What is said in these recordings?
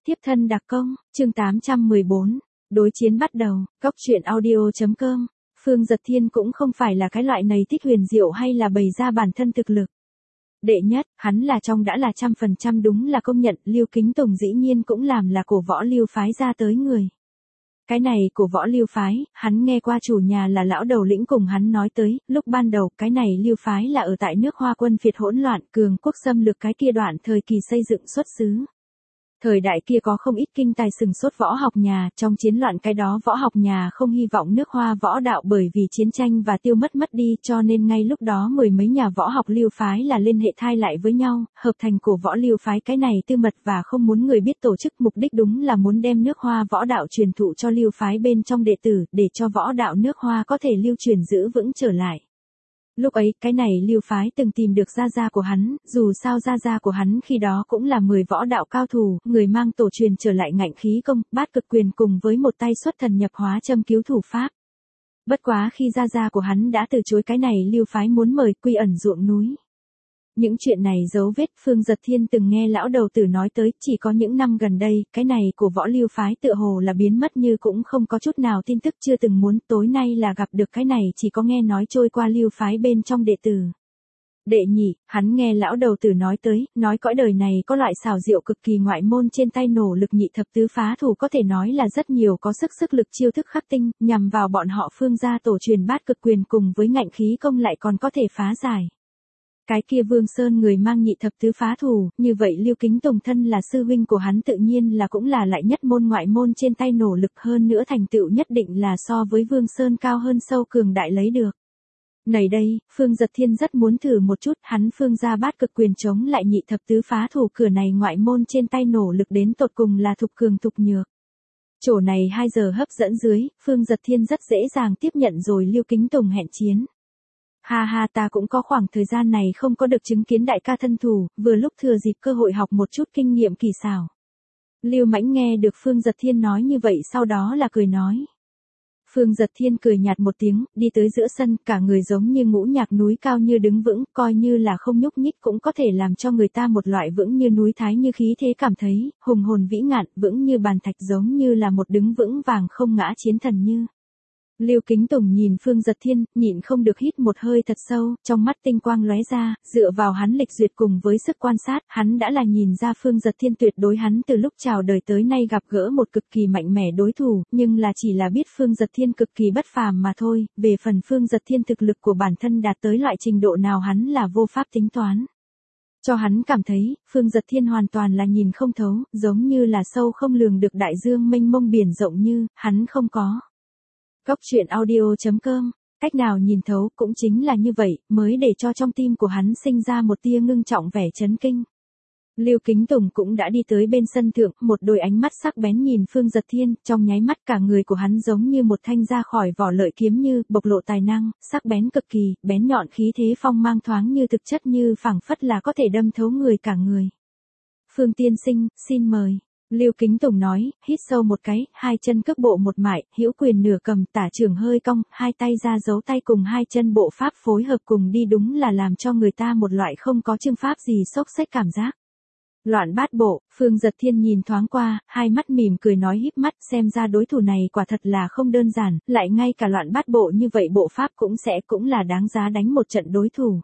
Tiếp thân đặc công, chương 814, đối chiến bắt đầu, Cóc truyện audio.com. Phương Dật Thiên cũng không phải là cái loại này thích huyền diệu hay là bày ra bản thân thực lực. Đệ nhất, hắn là trong đã là 100% đúng là công nhận, Lưu Kính Tùng dĩ nhiên cũng làm là cổ võ Lưu phái ra tới người. Cái này của võ Lưu phái, hắn nghe qua chủ nhà là lão đầu lĩnh cùng hắn nói tới, lúc ban đầu cái này Lưu phái là ở tại nước Hoa quân phiệt hỗn loạn cường quốc xâm lược cái kia đoạn thời kỳ xây dựng xuất xứ. Thời đại kia có không ít kinh tài sừng sốt võ học nhà, trong chiến loạn cái đó võ học nhà không hy vọng nước Hoa võ đạo bởi vì chiến tranh và tiêu mất đi, cho nên ngay lúc đó mười mấy nhà võ học Lưu phái là liên hệ thai lại với nhau, hợp thành của võ Lưu phái. Cái này tư mật và không muốn người biết tổ chức, mục đích đúng là muốn đem nước Hoa võ đạo truyền thụ cho Lưu phái bên trong đệ tử, để cho võ đạo nước Hoa có thể lưu truyền giữ vững trở lại. Lúc ấy, cái này Lưu phái từng tìm được gia gia của hắn, dù sao gia gia của hắn khi đó cũng là 10 võ đạo cao thủ, người mang tổ truyền trở lại ngạnh khí công, bát cực quyền cùng với một tay xuất thần nhập hóa châm cứu thủ pháp. Bất quá khi gia gia của hắn đã từ chối cái này Lưu phái muốn mời quy ẩn ruộng núi. Những chuyện này dấu vết Phương Dật Thiên từng nghe lão đầu tử nói tới, chỉ có những năm gần đây, cái này của võ Lưu phái tựa hồ là biến mất như cũng không có chút nào tin tức, chưa từng muốn, tối nay là gặp được cái này chỉ có nghe nói trôi qua Lưu phái bên trong đệ tử. Đệ nhị, hắn nghe lão đầu tử nói tới, nói cõi đời này có loại xảo diệu cực kỳ ngoại môn trên tay nổ lực nhị thập tứ phá thủ, có thể nói là rất nhiều có sức lực chiêu thức khắc tinh, nhằm vào bọn họ Phương gia tổ truyền bát cực quyền cùng với ngạnh khí công lại còn có thể phá giải. Cái kia Vương Sơn người mang nhị thập tứ phá thủ, như vậy Lưu Kính Tùng thân là sư huynh của hắn tự nhiên là cũng là lại nhất môn ngoại môn trên tay nổ lực, hơn nữa thành tựu nhất định là so với Vương Sơn cao hơn sâu cường đại lấy được. Này đây, Phương Dật Thiên rất muốn thử một chút, hắn Phương gia bát cực quyền chống lại nhị thập tứ phá thủ, cửa này ngoại môn trên tay nổ lực đến tột cùng là thục cường thục nhược. Chỗ này 2 giờ hấp dẫn dưới, Phương Dật Thiên rất dễ dàng tiếp nhận rồi Lưu Kính Tùng hẹn chiến. Ha ha, ta cũng có khoảng thời gian này không có được chứng kiến đại ca thân thủ, vừa lúc thừa dịp cơ hội học một chút kinh nghiệm kỳ xảo. Lưu Mãnh nghe được Phương Dật Thiên nói như vậy sau đó là cười nói. Phương Dật Thiên cười nhạt một tiếng, đi tới giữa sân, cả người giống như ngũ nhạc núi cao như đứng vững, coi như là không nhúc nhích cũng có thể làm cho người ta một loại vững như núi thái như khí thế cảm thấy, hùng hồn vĩ ngạn, vững như bàn thạch, giống như là một đứng vững vàng không ngã chiến thần như. Lưu Kính Tùng nhìn Phương Dật Thiên, nhịn không được hít một hơi thật sâu, trong mắt tinh quang lóe ra, dựa vào hắn lịch duyệt cùng với sức quan sát, hắn đã là nhìn ra Phương Dật Thiên tuyệt đối hắn từ lúc chào đời tới nay gặp gỡ một cực kỳ mạnh mẽ đối thủ, nhưng là chỉ là biết Phương Dật Thiên cực kỳ bất phàm mà thôi, về phần Phương Dật Thiên thực lực của bản thân đạt tới loại trình độ nào hắn là vô pháp tính toán. Cho hắn cảm thấy, Phương Dật Thiên hoàn toàn là nhìn không thấu, giống như là sâu không lường được đại dương mênh mông biển rộng như, hắn không có. Cóc truyện audio.com, cách nào nhìn thấu cũng chính là như vậy, mới để cho trong tim của hắn sinh ra một tia ngưng trọng vẻ chấn kinh. Lưu Kính Tùng cũng đã đi tới bên sân thượng, một đôi ánh mắt sắc bén nhìn Phương Dật Thiên, trong nháy mắt cả người của hắn giống như một thanh ra khỏi vỏ lợi kiếm như, bộc lộ tài năng, sắc bén cực kỳ, bén nhọn khí thế phong mang thoáng như thực chất như phảng phất là có thể đâm thấu người cả người. Phương tiên sinh, xin mời. Lưu Kính Tùng nói, hít sâu một cái, hai chân cước bộ một mại, hữu quyền nửa cầm, tả trưởng hơi cong, hai tay ra giấu tay cùng hai chân bộ pháp phối hợp cùng đi, đúng là làm cho người ta một loại không có chương pháp gì xốc xếch cảm giác. Loạn bát bộ, Phương Dật Thiên nhìn thoáng qua, hai mắt mỉm cười nói híp mắt, xem ra đối thủ này quả thật là không đơn giản, lại ngay cả loạn bát bộ như vậy bộ pháp cũng là đáng giá đánh một trận đối thủ.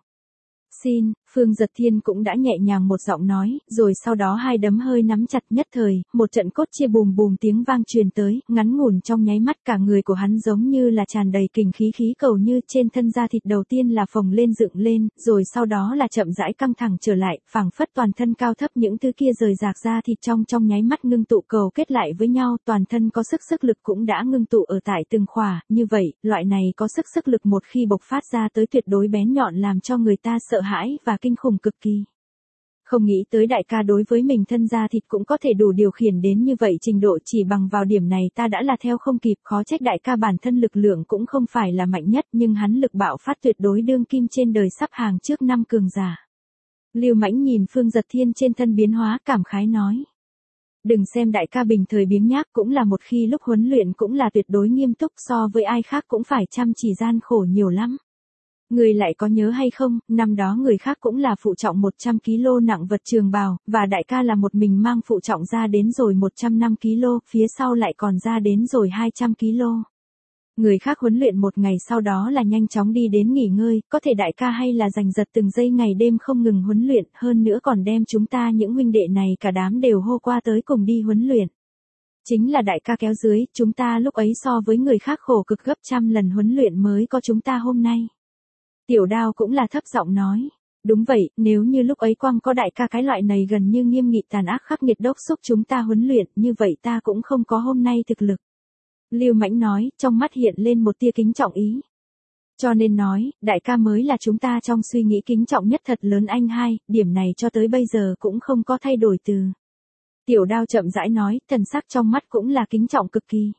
Xin, Phương Dật Thiên cũng đã nhẹ nhàng một giọng nói, rồi sau đó hai đấm hơi nắm chặt, nhất thời, một trận cốt chia bùm bùm tiếng vang truyền tới, ngắn ngủn trong nháy mắt cả người của hắn giống như là tràn đầy kình khí cầu như trên thân da thịt đầu tiên là phồng lên dựng lên, rồi sau đó là chậm rãi căng thẳng trở lại, phảng phất toàn thân cao thấp những thứ kia rời rạc ra thịt trong nháy mắt ngưng tụ cầu kết lại với nhau, toàn thân có sức lực cũng đã ngưng tụ ở tại từng khỏa, như vậy, loại này có sức lực một khi bộc phát ra tới tuyệt đối bén nhọn làm cho người ta sợ hãi và kinh khủng cực kỳ. Không nghĩ tới đại ca đối với mình thân da thịt cũng có thể đủ điều khiển đến như vậy trình độ, chỉ bằng vào điểm này ta đã là theo không kịp, khó trách đại ca bản thân lực lượng cũng không phải là mạnh nhất nhưng hắn lực bạo phát tuyệt đối đương kim trên đời sắp hàng trước 5 cường giả. Lưu Mãnh nhìn Phương Dật Thiên trên thân biến hóa cảm khái nói. Đừng xem đại ca bình thời biếng nhác, cũng là một khi lúc huấn luyện cũng là tuyệt đối nghiêm túc, so với ai khác cũng phải chăm chỉ gian khổ nhiều lắm. Người lại có nhớ hay không, năm đó người khác cũng là phụ trọng 100 kg nặng vật trường bào, và đại ca là một mình mang phụ trọng ra đến rồi 105 kg, phía sau lại còn ra đến rồi 200 kg. Người khác huấn luyện một ngày sau đó là nhanh chóng đi đến nghỉ ngơi, có thể đại ca hay là giành giật từng giây ngày đêm không ngừng huấn luyện, hơn nữa còn đem chúng ta những huynh đệ này cả đám đều hô qua tới cùng đi huấn luyện. Chính là đại ca kéo dưới, chúng ta lúc ấy so với người khác khổ cực gấp trăm lần huấn luyện mới có chúng ta hôm nay. Tiểu Đao cũng là thấp giọng nói. Đúng vậy, nếu như lúc ấy quang có đại ca cái loại này gần như nghiêm nghị tàn ác khắc nghiệt đốc xúc chúng ta huấn luyện, như vậy ta cũng không có hôm nay thực lực. Lưu Mãnh nói, trong mắt hiện lên một tia kính trọng ý. Cho nên nói, đại ca mới là chúng ta trong suy nghĩ kính trọng nhất thật lớn anh hai, điểm này cho tới bây giờ cũng không có thay đổi từ. Tiểu Đao chậm rãi nói, thần sắc trong mắt cũng là kính trọng cực kỳ.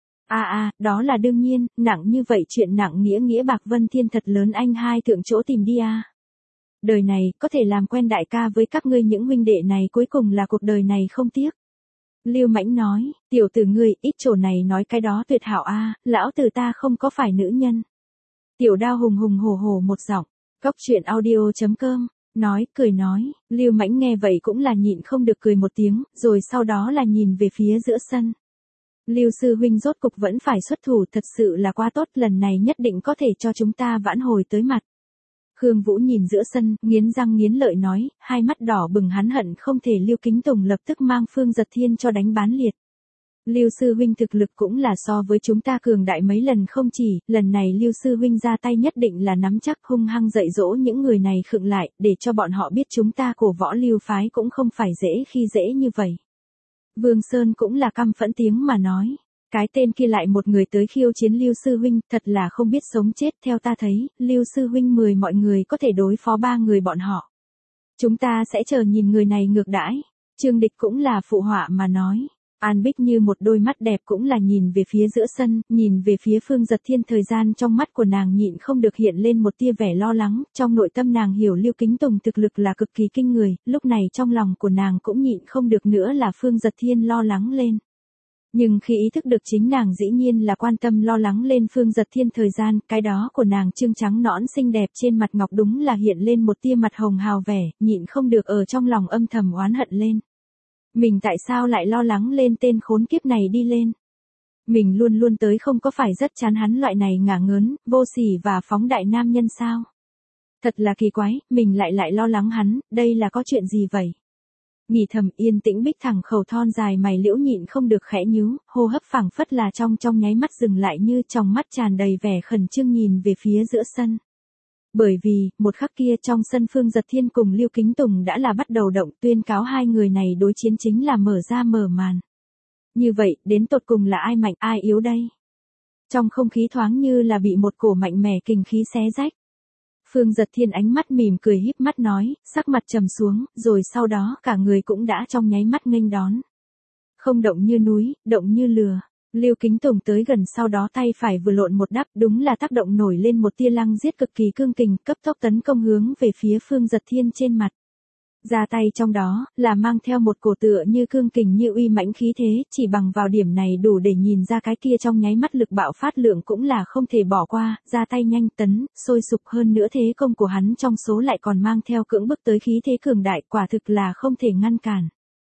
Đó là đương nhiên, nặng như vậy chuyện nặng nghĩa bạc Vân Thiên thật lớn anh hai thượng chỗ tìm đi à. Đời này, có thể làm quen đại ca với các ngươi những huynh đệ này cuối cùng là cuộc đời này không tiếc. Lưu Mãnh nói, tiểu tử ngươi, ít chỗ này nói cái đó tuyệt hảo a, lão tử ta không có phải nữ nhân. Tiểu Đao hùng hùng hổ hổ một giọng, Cóc Truyện Audio.com, cười nói, Lưu Mãnh nghe vậy cũng là nhịn không được cười một tiếng, rồi sau đó là nhìn về phía giữa sân. Lưu sư huynh rốt cục vẫn phải xuất thủ, thật sự là quá tốt, lần này nhất định có thể cho chúng ta vãn hồi tới mặt. Khương Vũ nhìn giữa sân, nghiến răng nghiến lợi nói, hai mắt đỏ bừng hắn hận không thể Lưu Kính Tùng lập tức mang Phương Giật Thiên cho đánh bán liệt. Lưu sư huynh thực lực cũng là so với chúng ta cường đại mấy lần không chỉ, lần này Lưu sư huynh ra tay nhất định là nắm chắc hung hăng dạy dỗ những người này khựng lại, để cho bọn họ biết chúng ta cổ võ Lưu phái cũng không phải dễ khi dễ như vậy. Vương Sơn cũng là căm phẫn tiếng mà nói. Cái tên kia lại một người tới khiêu chiến Lưu sư huynh, thật là không biết sống chết, theo ta thấy, Lưu sư huynh 10 mọi người có thể đối phó 3 người bọn họ. Chúng ta sẽ chờ nhìn người này ngược đãi. Trương Địch cũng là phụ họa mà nói. An Bích như một đôi mắt đẹp cũng là nhìn về phía giữa sân, nhìn về phía Phương Giật Thiên, thời gian trong mắt của nàng nhịn không được hiện lên một tia vẻ lo lắng, trong nội tâm nàng hiểu Lưu Kính Tùng thực lực là cực kỳ kinh người, lúc này trong lòng của nàng cũng nhịn không được nữa là Phương Giật Thiên lo lắng lên. Nhưng khi ý thức được chính nàng dĩ nhiên là quan tâm lo lắng lên Phương Giật Thiên thời gian, cái đó của nàng trương trắng nõn xinh đẹp trên mặt ngọc đúng là hiện lên một tia mặt hồng hào vẻ, nhịn không được ở trong lòng âm thầm oán hận lên. Mình tại sao lại lo lắng lên tên khốn kiếp này đi lên? Mình luôn luôn tới không có phải rất chán hắn loại này ngả ngớn, vô sỉ và phóng đại nam nhân sao? Thật là kỳ quái, mình lại lo lắng hắn, đây là có chuyện gì vậy? Nghĩ thầm, yên tĩnh Bích thẳng khẩu thon dài mày liễu nhịn không được khẽ nhíu, hô hấp phảng phất là trong nháy mắt dừng lại, như trong mắt tràn đầy vẻ khẩn trương nhìn về phía giữa sân. Bởi vì, một khắc kia trong sân Phương Giật Thiên cùng Lưu Kính Tùng đã là bắt đầu động, tuyên cáo hai người này đối chiến chính là mở màn. Như vậy, đến tột cùng là ai mạnh, ai yếu đây? Trong không khí thoáng như là bị một cổ mạnh mẽ kình khí xé rách. Phương Giật Thiên ánh mắt mỉm cười híp mắt nói, sắc mặt trầm xuống, rồi sau đó cả người cũng đã trong nháy mắt nghênh đón. Không động như núi, động như lừa. Lưu Kính Tùng tới gần, sau đó tay phải vừa lộn một đắp, đúng là tác động nổi lên một tia lăng giết cực kỳ cương kình, cấp tốc tấn công hướng về phía Phương Giật Thiên trên mặt. Ra tay trong đó, là mang theo một cổ tựa như cương kình như uy mãnh khí thế, chỉ bằng vào điểm này đủ để nhìn ra cái kia trong nháy mắt lực bạo phát lượng cũng là không thể bỏ qua, ra tay nhanh tấn, sôi sục, hơn nữa thế công của hắn trong số lại còn mang theo cưỡng bức tới khí thế cường đại, quả thực là không thể ngăn cản.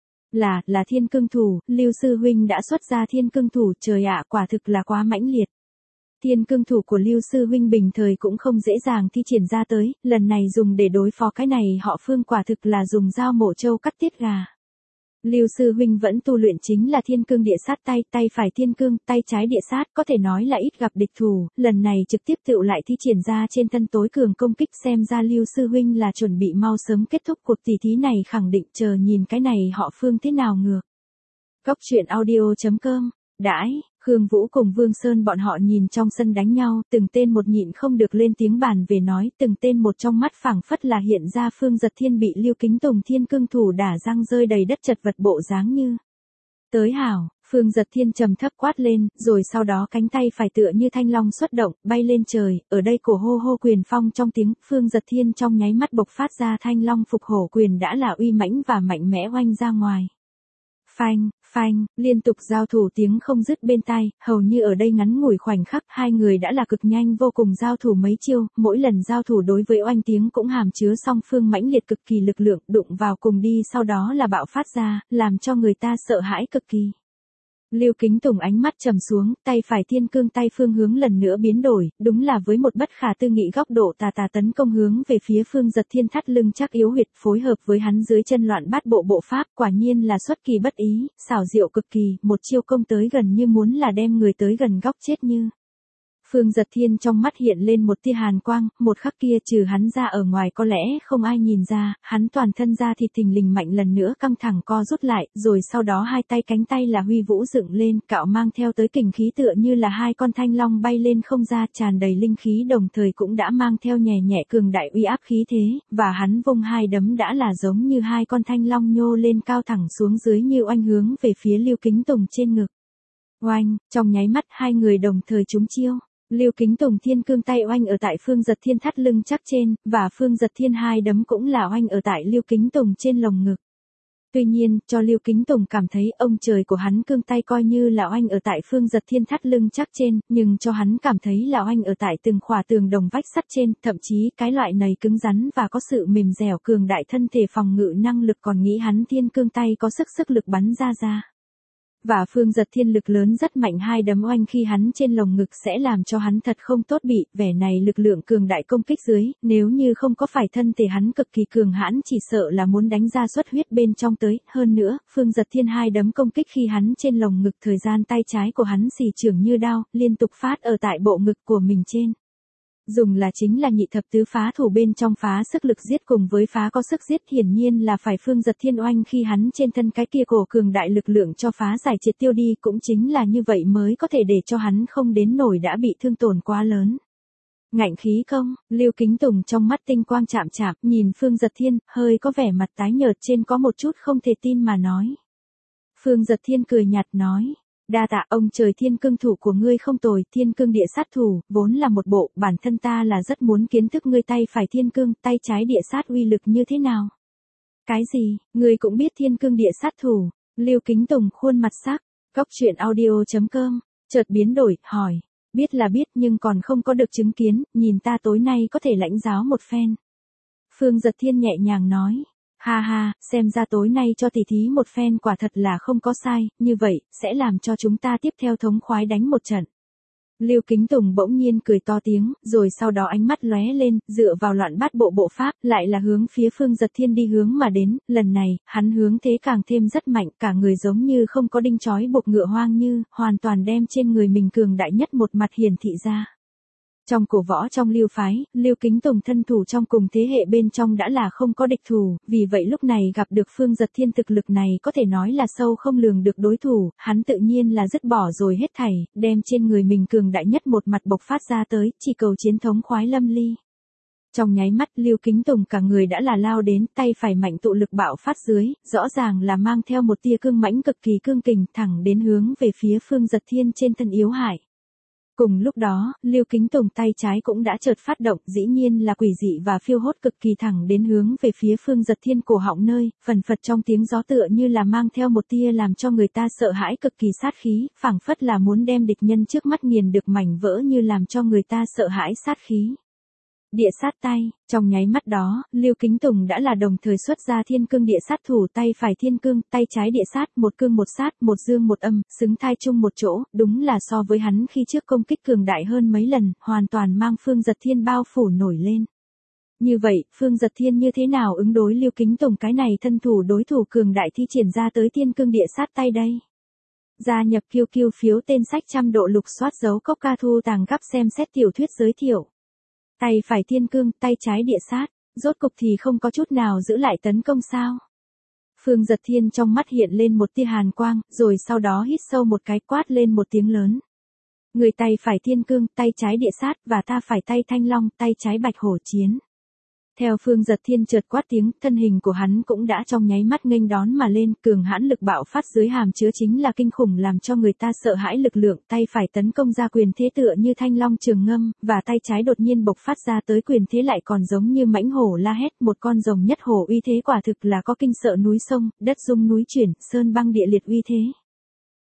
Là thiên cương thủ, Lưu sư huynh đã xuất ra thiên cương thủ, trời ạ, quả thực là quá mãnh liệt. Thiên cương thủ của Lưu sư huynh bình thời cũng không dễ dàng thi triển ra tới, lần này dùng để đối phó cái này họ Phương quả thực là dùng dao mổ trâu cắt tiết gà. Lưu sư huynh vẫn tu luyện chính là thiên cương địa sát, tay phải thiên cương, tay trái địa sát, có thể nói là ít gặp địch thủ, lần này trực tiếp tựu lại thi triển ra trên thân tối cường công kích, xem ra Lưu sư huynh là chuẩn bị mau sớm kết thúc cuộc tỷ thí này, khẳng định chờ nhìn cái này họ Phương thế nào ngược. Cóc Truyện Audio.com, đãi. Khương Vũ cùng Vương Sơn bọn họ nhìn trong sân đánh nhau, từng tên một nhịn không được lên tiếng bàn về nói, từng tên một trong mắt phảng phất là hiện ra Phương Giật Thiên bị Lưu Kính Tùng thiên cương thủ đả răng rơi đầy đất chật vật bộ dáng như. Tới hảo, Phương Giật Thiên trầm thấp quát lên, rồi sau đó cánh tay phải tựa như thanh long xuất động, bay lên trời, ở đây cổ hô hô quyền phong trong tiếng, Phương Giật Thiên trong nháy mắt bộc phát ra thanh long phục hổ quyền đã là uy mãnh và mạnh mẽ oanh ra ngoài. Phanh, Phanh, liên tục giao thủ tiếng không dứt bên tai, hầu như ở đây ngắn ngủi khoảnh khắc hai người đã là cực nhanh vô cùng giao thủ mấy chiêu, mỗi lần giao thủ đối với oanh tiếng cũng hàm chứa song phương mãnh liệt cực kỳ lực lượng, đụng vào cùng đi sau đó là bạo phát ra, làm cho người ta sợ hãi cực kỳ. Lưu Kính Tùng ánh mắt trầm xuống, tay phải thiên cương tay phương hướng lần nữa biến đổi, đúng là với một bất khả tư nghị góc độ tà tấn công hướng về phía Phương Giật Thiên thắt lưng chắc yếu huyệt, phối hợp với hắn dưới chân loạn bát bộ bộ pháp, quả nhiên là xuất kỳ bất ý, xảo diệu cực kỳ, một chiêu công tới gần như muốn là đem người tới gần góc chết như. Phương Giật Thiên trong mắt hiện lên một tia hàn quang, một khắc kia trừ hắn ra ở ngoài có lẽ không ai nhìn ra, hắn toàn thân ra thịt thình lình mạnh lần nữa căng thẳng co rút lại, rồi sau đó hai tay cánh tay là huy vũ dựng lên, cạo mang theo tới kình khí tựa như là hai con thanh long bay lên không ra, tràn đầy linh khí đồng thời cũng đã mang theo nhẹ nhẹ cường đại uy áp khí thế, và hắn vung hai đấm đã là giống như hai con thanh long nhô lên cao thẳng xuống dưới như oanh hướng về phía Lưu Kính Tùng trên ngực. Oanh, trong nháy mắt hai người đồng thời trúng chiêu. Lưu Kính Tùng thiên cương tay oanh ở tại Phương Giật Thiên thắt lưng chắc trên, và Phương Giật Thiên hai đấm cũng là oanh ở tại Lưu Kính Tùng trên lồng ngực. Tuy nhiên, cho Lưu Kính Tùng cảm thấy ông trời của hắn cương tay coi như là oanh ở tại Phương Giật Thiên thắt lưng chắc trên, nhưng cho hắn cảm thấy là oanh ở tại từng khỏa tường đồng vách sắt trên, thậm chí cái loại này cứng rắn và có sự mềm dẻo cường đại thân thể phòng ngự năng lực còn nghĩ hắn thiên cương tay có sức lực bắn ra. Và Phương Giật Thiên lực lớn rất mạnh hai đấm oanh khi hắn trên lồng ngực sẽ làm cho hắn thật không tốt bị, vẻ này lực lượng cường đại công kích dưới, nếu như không có phải thân thể hắn cực kỳ cường hãn chỉ sợ là muốn đánh ra xuất huyết bên trong tới, hơn nữa, Phương Giật Thiên hai đấm công kích khi hắn trên lồng ngực thời gian tay trái của hắn xì chưởng như đao, liên tục phát ở tại bộ ngực của mình trên. Dùng là chính là nhị thập tứ phá thủ bên trong phá sức lực giết cùng với phá có sức giết hiển nhiên là phải Phương Giật Thiên oanh khi hắn trên thân cái kia cổ cường đại lực lượng cho phá giải triệt tiêu đi cũng chính là như vậy mới có thể để cho hắn không đến nổi đã bị thương tổn quá lớn. Ngạnh khí công, Lưu Kính Tùng trong mắt tinh quang chạm nhìn Phương Giật Thiên, hơi có vẻ mặt tái nhợt trên có một chút không thể tin mà nói. Phương Giật Thiên cười nhạt nói. Đa tạ ông trời thiên cương thủ của ngươi không tồi, thiên cương địa sát thủ, vốn là một bộ, bản thân ta là rất muốn kiến thức ngươi tay phải thiên cương, tay trái địa sát uy lực như thế nào. Cái gì, ngươi cũng biết thiên cương địa sát thủ, Lưu Kính Tùng khuôn mặt sắc, góc truyện audio.com, chợt biến đổi, hỏi, biết là biết nhưng còn không có được chứng kiến, nhìn ta tối nay có thể lãnh giáo một phen. Phương Giật Thiên nhẹ nhàng nói. Ha ha, xem ra tối nay cho tỷ thí một phen quả thật là không có sai, như vậy, sẽ làm cho chúng ta tiếp theo thống khoái đánh một trận. Lưu Kính Tùng bỗng nhiên cười to tiếng, rồi sau đó ánh mắt lóe lên, dựa vào loạn bát bộ pháp, lại là hướng phía Phương Giật Thiên đi hướng mà đến, lần này, hắn hướng thế càng thêm rất mạnh, cả người giống như không có đinh chói buộc ngựa hoang như, hoàn toàn đem trên người mình cường đại nhất một mặt hiển thị ra. Trong cổ võ trong Lưu phái, Lưu Kính Tùng thân thủ trong cùng thế hệ bên trong đã là không có địch thủ, vì vậy lúc này gặp được Phương Giật Thiên thực lực này có thể nói là sâu không lường được đối thủ, hắn tự nhiên là dứt bỏ rồi hết thảy, đem trên người mình cường đại nhất một mặt bộc phát ra tới, chỉ cầu chiến thống khoái lâm ly. Trong nháy mắt Lưu Kính Tùng cả người đã là lao đến, tay phải mạnh tụ lực bạo phát dưới, rõ ràng là mang theo một tia cương mãnh cực kỳ cương kình thẳng đến hướng về phía Phương Giật Thiên trên thân yếu hại. Cùng lúc đó, Lưu Kính Tùng tay trái cũng đã chợt phát động, dĩ nhiên là quỷ dị và phiêu hốt cực kỳ thẳng đến hướng về phía Phương Giật Thiên cổ họng nơi, phần phật trong tiếng gió tựa như là mang theo một tia làm cho người ta sợ hãi cực kỳ sát khí, phảng phất là muốn đem địch nhân trước mắt nghiền được mảnh vỡ như làm cho người ta sợ hãi sát khí. Địa sát tay, trong nháy mắt đó, Lưu Kính Tùng đã là đồng thời xuất ra thiên cương địa sát thủ, tay phải thiên cương, tay trái địa sát, một cương một sát, một dương một âm, xứng thai chung một chỗ, đúng là so với hắn khi trước công kích cường đại hơn mấy lần, hoàn toàn mang Phương Giật Thiên bao phủ nổi lên. Như vậy, Phương Giật Thiên như thế nào ứng đối Lưu Kính Tùng cái này thân thủ đối thủ cường đại thi triển ra tới thiên cương địa sát tay đây? Gia nhập QQ phiếu tên sách trăm độ lục soát dấu cốc ca thu tàng gấp xem xét tiểu thuyết giới thiệu. Tay phải thiên cương, tay trái địa sát, rốt cục thì không có chút nào giữ lại tấn công sao. Phương Giật Thiên trong mắt hiện lên một tia hàn quang, rồi sau đó hít sâu một cái quát lên một tiếng lớn. Người tay phải thiên cương, tay trái địa sát, và ta phải tay thanh long, tay trái bạch hổ chiến. Theo Phương Giật Thiên chợt quát tiếng, thân hình của hắn cũng đã trong nháy mắt nghênh đón mà lên, cường hãn lực bạo phát dưới hàm chứa chính là kinh khủng làm cho người ta sợ hãi lực lượng, tay phải tấn công ra quyền thế tựa như thanh long trường ngâm, và tay trái đột nhiên bộc phát ra tới quyền thế lại còn giống như mãnh hổ la hét, một con rồng nhất hổ uy thế quả thực là có kinh sợ núi sông, đất rung núi chuyển, sơn băng địa liệt uy thế.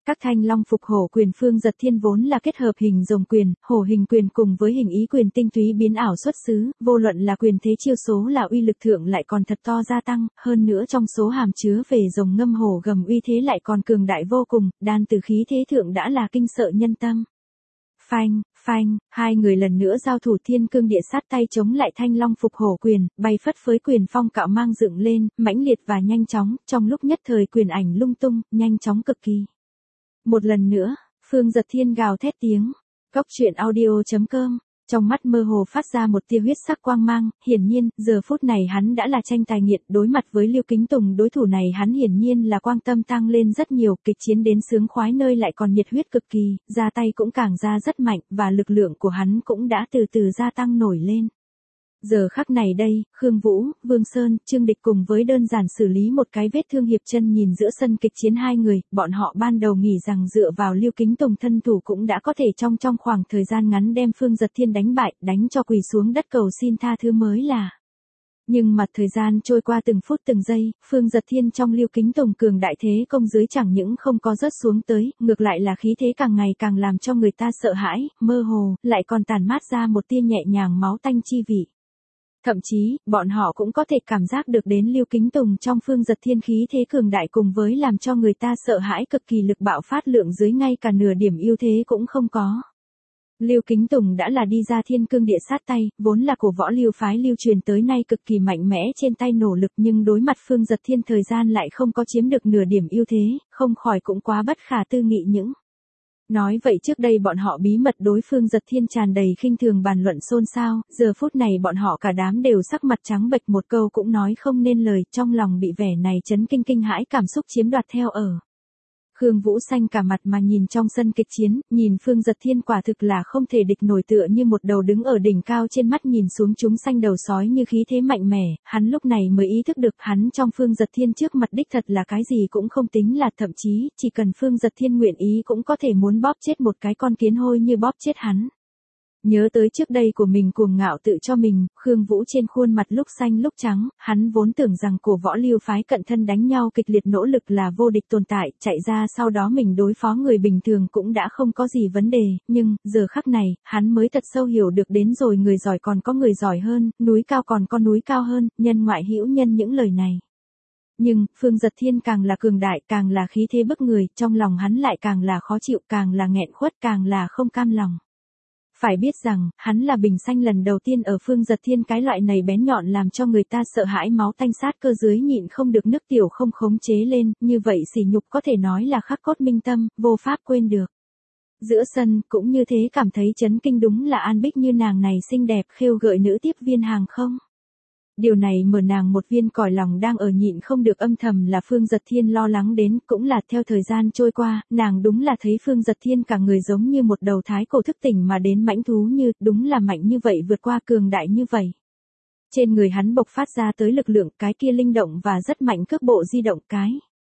Các thanh long phục hổ quyền Phương Giật Thiên vốn là kết hợp hình rồng quyền, hổ hình quyền cùng với hình ý quyền tinh túy biến ảo xuất xứ, vô luận là quyền thế chiêu số là uy lực thượng lại còn thật to gia tăng, hơn nữa trong số hàm chứa về rồng ngâm hổ gầm uy thế lại còn cường đại vô cùng, đan từ khí thế thượng đã là kinh sợ nhân tâm. Phanh, phanh, hai người lần nữa giao thủ thiên cương địa sát tay chống lại thanh long phục hổ quyền, bay phất phới quyền phong cạo mang dựng lên, mãnh liệt và nhanh chóng, trong lúc nhất thời quyền ảnh lung tung, nhanh chóng cực kỳ. Một lần nữa, Phương Giật Thiên gào thét tiếng. Cóc truyện audio.com, trong mắt mơ hồ phát ra một tia huyết sắc quang mang, hiển nhiên, giờ phút này hắn đã là tranh tài nghiện, đối mặt với Lưu Kính Tùng đối thủ này hắn hiển nhiên là quang tâm tăng lên rất nhiều, kịch chiến đến sướng khoái nơi lại còn nhiệt huyết cực kỳ, ra tay cũng càng ra rất mạnh, và lực lượng của hắn cũng đã từ từ gia tăng nổi lên. Giờ khắc này đây, Khương Vũ, Vương Sơn, Trương Địch cùng với đơn giản xử lý một cái vết thương hiệp chân nhìn giữa sân kịch chiến hai người, bọn họ ban đầu nghĩ rằng dựa vào Lưu Kính Tùng thân thủ cũng đã có thể trong khoảng thời gian ngắn đem Phương Giật Thiên đánh bại, đánh cho quỳ xuống đất cầu xin tha thứ mới là. Nhưng mà thời gian trôi qua từng phút từng giây, Phương Giật Thiên trong Lưu Kính Tùng cường đại thế công dưới chẳng những không có rớt xuống tới, ngược lại là khí thế càng ngày càng làm cho người ta sợ hãi, mơ hồ, lại còn tàn mát ra một tia nhẹ nhàng máu tanh chi vị. Thậm chí, bọn họ cũng có thể cảm giác được đến Lưu Kính Tùng trong Phương Giật Thiên khí thế cường đại cùng với làm cho người ta sợ hãi cực kỳ lực bạo phát lượng dưới ngay cả nửa điểm ưu thế cũng không có. Lưu Kính Tùng đã là đi ra thiên cương địa sát tay, vốn là cổ võ Lưu phái lưu truyền tới nay cực kỳ mạnh mẽ trên tay nổ lực nhưng đối mặt Phương Giật Thiên thời gian lại không có chiếm được nửa điểm ưu thế, không khỏi cũng quá bất khả tư nghị những. Nói vậy trước đây bọn họ bí mật đối Phương Giật Thiên tràn đầy khinh thường bàn luận xôn xao, giờ phút này bọn họ cả đám đều sắc mặt trắng bệch một câu cũng nói không nên lời, trong lòng bị vẻ này chấn kinh kinh hãi cảm xúc chiếm đoạt theo ở. Khương Vũ xanh cả mặt mà nhìn trong sân kịch chiến, nhìn Phương Giật Thiên quả thực là không thể địch nổi tựa như một đầu đứng ở đỉnh cao trên mắt nhìn xuống chúng xanh đầu sói như khí thế mạnh mẽ, hắn lúc này mới ý thức được hắn trong Phương Giật Thiên trước mặt đích thật là cái gì cũng không tính là thậm chí, chỉ cần Phương Giật Thiên nguyện ý cũng có thể muốn bóp chết một cái con kiến hôi như bóp chết hắn. Nhớ tới trước đây của mình cuồng ngạo tự cho mình, Khương Vũ trên khuôn mặt lúc xanh lúc trắng, hắn vốn tưởng rằng cổ võ Lưu phái cận thân đánh nhau kịch liệt nỗ lực là vô địch tồn tại, chạy ra sau đó mình đối phó người bình thường cũng đã không có gì vấn đề, nhưng, giờ khắc này, hắn mới thật sâu hiểu được đến rồi người giỏi còn có người giỏi hơn, núi cao còn có núi cao hơn, nhân ngoại hữu nhân những lời này. Nhưng, Phương Giật Thiên càng là cường đại, càng là khí thế bức người, trong lòng hắn lại càng là khó chịu, càng là nghẹn khuất, càng là không cam lòng. Phải biết rằng, hắn là bình xanh lần đầu tiên ở Phương Giật Thiên cái loại này bén nhọn làm cho người ta sợ hãi máu tanh sát cơ dưới nhịn không được nước tiểu không khống chế lên, như vậy sỉ nhục có thể nói là khắc cốt minh tâm, vô pháp quên được. Giữa sân, cũng như thế cảm thấy chấn kinh đúng là An Bích như nàng này xinh đẹp khêu gợi nữ tiếp viên hàng không. Điều này mở nàng một viên còi lòng đang ở nhịn không được âm thầm là Phương Giật Thiên lo lắng đến, cũng là theo thời gian trôi qua, nàng đúng là thấy Phương Giật Thiên cả người giống như một đầu thái cổ thức tỉnh mà đến mãnh thú như, đúng là mạnh như vậy vượt qua cường đại như vậy. Trên người hắn bộc phát ra tới lực lượng cái kia linh động và rất mạnh cước bộ di động cái.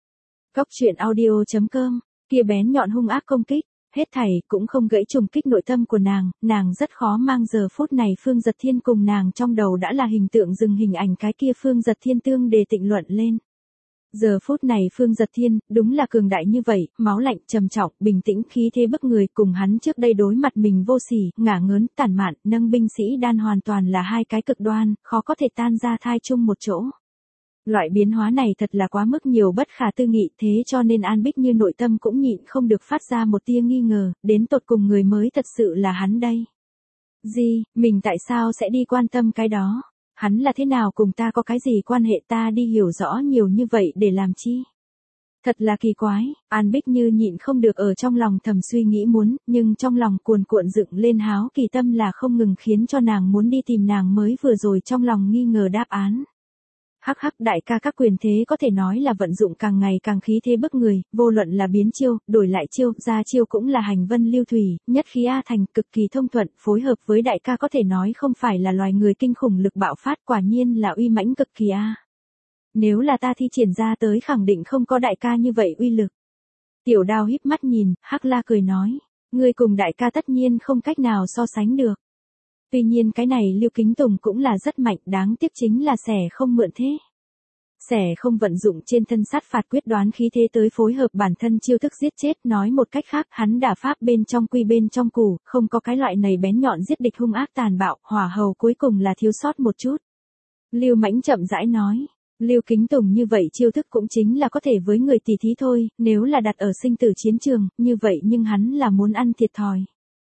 Cóc truyện audio.com, kia bén nhọn hung ác công kích. Hết thảy cũng không gãy trùng kích nội tâm của nàng rất khó mang giờ phút này Phương Giật Thiên cùng nàng trong đầu đã là hình tượng dừng hình ảnh cái kia Phương Giật Thiên tương đề tịnh luận lên. Giờ phút này Phương Giật Thiên, đúng là cường đại như vậy, máu lạnh, trầm trọng, bình tĩnh, khí thế bức người, cùng hắn trước đây đối mặt mình vô sỉ, ngả ngớn, tản mạn, nâng binh sĩ đan hoàn toàn là hai cái cực đoan, khó có thể tan ra thai chung một chỗ. Loại biến hóa này thật là quá mức nhiều bất khả tư nghị, thế cho nên An Bích như nội tâm cũng nhịn không được phát ra một tia nghi ngờ, đến tột cùng người mới thật sự là hắn đây. Gì, mình tại sao sẽ đi quan tâm cái đó? Hắn là thế nào cùng ta có cái gì quan hệ ta đi hiểu rõ nhiều như vậy để làm chi? Thật là kỳ quái, An Bích như nhịn không được ở trong lòng thầm suy nghĩ muốn, nhưng trong lòng cuồn cuộn dựng lên háo kỳ tâm là không ngừng khiến cho nàng muốn đi tìm nàng mới vừa rồi trong lòng nghi ngờ đáp án. Hắc hắc đại ca các quyền thế có thể nói là vận dụng càng ngày càng khí thế bức người, vô luận là biến chiêu, đổi lại chiêu, ra chiêu cũng là hành vân lưu thủy, nhất khí A thành cực kỳ thông thuận, phối hợp với đại ca có thể nói không phải là loài người kinh khủng lực bạo phát quả nhiên là uy mãnh cực kỳ A. Nếu là ta thi triển ra tới khẳng định không có đại ca như vậy uy lực. Tiểu Đao híp mắt nhìn, Hắc La cười nói, ngươi cùng đại ca tất nhiên không cách nào so sánh được. Tuy nhiên cái này Lưu Kính Tùng cũng là rất mạnh, đáng tiếc chính là xẻ không mượn thế. Xẻ không vận dụng trên thân sát phạt quyết đoán khí thế tới phối hợp bản thân chiêu thức giết chết, nói một cách khác, hắn đả pháp bên trong quy bên trong củ, không có cái loại này bén nhọn giết địch hung ác tàn bạo, hỏa hầu cuối cùng là thiếu sót một chút. Lưu Mãnh chậm rãi nói, Lưu Kính Tùng như vậy chiêu thức cũng chính là có thể với người tỷ thí thôi, nếu là đặt ở sinh tử chiến trường, như vậy nhưng hắn là muốn ăn thiệt thòi.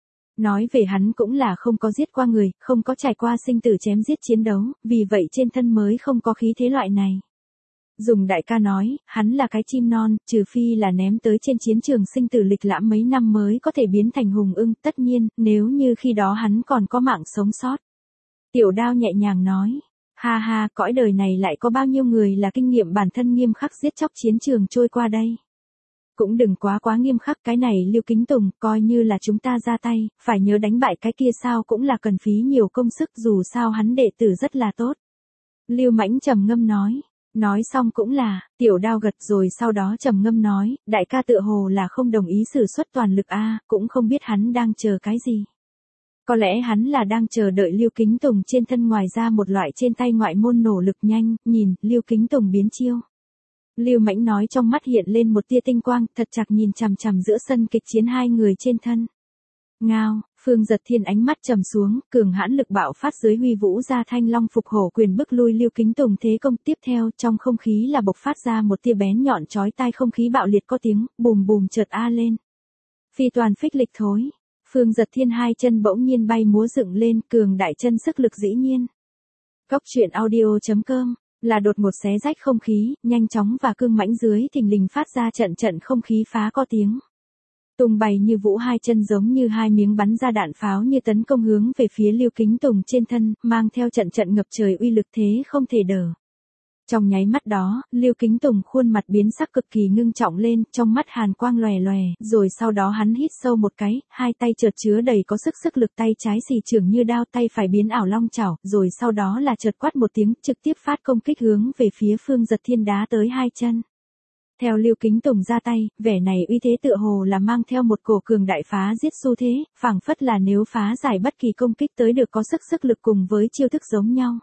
Nói về hắn cũng là không có giết qua người, không có trải qua sinh tử chém giết chiến đấu, vì vậy trên thân mới không có khí thế loại này. Dùng đại ca nói, hắn là cái chim non, trừ phi là ném tới trên chiến trường sinh tử lịch lãm mấy năm mới có thể biến thành hùng ưng, tất nhiên, nếu như khi đó hắn còn có mạng sống sót. Tiểu Đao nhẹ nhàng nói, ha ha, cõi đời này lại có bao nhiêu người là kinh nghiệm bản thân nghiêm khắc giết chóc chiến trường trôi qua đây. Cũng đừng quá nghiêm khắc, cái này Lưu Kính Tùng, coi như là chúng ta ra tay, phải nhớ đánh bại cái kia sao cũng là cần phí nhiều công sức, dù sao hắn đệ tử rất là tốt. Lưu Mãnh trầm ngâm nói xong cũng là, Tiểu Đao gật rồi sau đó trầm ngâm nói, đại ca tựa hồ là không đồng ý sử xuất toàn lực a, cũng không biết hắn đang chờ cái gì. Có lẽ hắn là đang chờ đợi Lưu Kính Tùng trên thân ngoài ra một loại trên tay ngoại môn nổ lực nhanh, nhìn, Lưu Kính Tùng biến chiêu. Lưu Mãnh nói trong mắt hiện lên một tia tinh quang, thật chặt nhìn chằm chằm giữa sân kịch chiến hai người trên thân. Ngao, Phương Giật Thiên ánh mắt trầm xuống, cường hãn lực bạo phát dưới huy vũ ra thanh long phục hổ quyền bức lui Lưu Kính Tùng thế công, tiếp theo trong không khí là bộc phát ra một tia bén nhọn chói tai, không khí bạo liệt có tiếng bùm bùm chợt a lên. Phi toàn phích lịch thối, Phương Giật Thiên hai chân bỗng nhiên bay múa dựng lên, cường đại chân sức lực dĩ nhiên. Cốc truyện audio.com là đột ngột xé rách không khí, nhanh chóng và cương mãnh dưới thình lình phát ra trận không khí phá có tiếng. Tung bay như vũ hai chân giống như hai miếng bắn ra đạn pháo như tấn công hướng về phía Lưu Kính Tùng trên thân, mang theo trận ngập trời uy lực thế không thể đỡ. Trong nháy mắt đó, Lưu Kính Tùng khuôn mặt biến sắc cực kỳ ngưng trọng lên, trong mắt hàn quang lòe lòe, rồi sau đó hắn hít sâu một cái, hai tay chợt chứa đầy có sức lực, tay trái xì chưởng như đao, tay phải biến ảo long chảo, rồi sau đó là chợt quát một tiếng, trực tiếp phát công kích hướng về phía Phương Giật Thiên đá tới hai chân. Theo Lưu Kính Tùng ra tay, vẻ này uy thế tựa hồ là mang theo một cổ cường đại phá giết xu thế, phảng phất là nếu phá giải bất kỳ công kích tới được có sức lực cùng với chiêu thức giống nhau.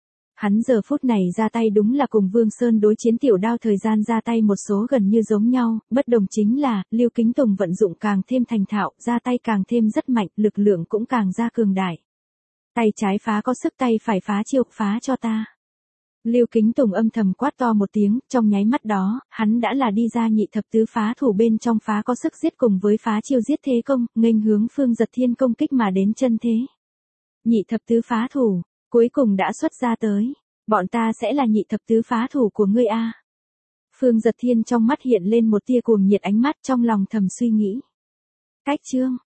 Hắn giờ phút này ra tay đúng là cùng Vương Sơn đối chiến Tiểu Đao thời gian ra tay một số gần như giống nhau, bất đồng chính là, Lưu Kính Tùng vận dụng càng thêm thành thạo, ra tay càng thêm rất mạnh, lực lượng cũng càng ra cường đại. Tay trái phá có sức, tay phải phá chiêu, phá cho ta. Lưu Kính Tùng âm thầm quát to một tiếng, trong nháy mắt đó, hắn đã là đi ra nhị thập tứ phá thủ bên trong phá có sức giết cùng với phá chiêu giết thế công, nghênh hướng Phương Giật Thiên công kích mà đến chân thế. Nhị thập tứ phá thủ, cuối cùng đã xuất ra tới. Bọn ta sẽ là nhị thập tứ phá thủ của ngươi a. Phương Giật Thiên trong mắt hiện lên một tia cuồng nhiệt, ánh mắt trong lòng thầm suy nghĩ. Cách chương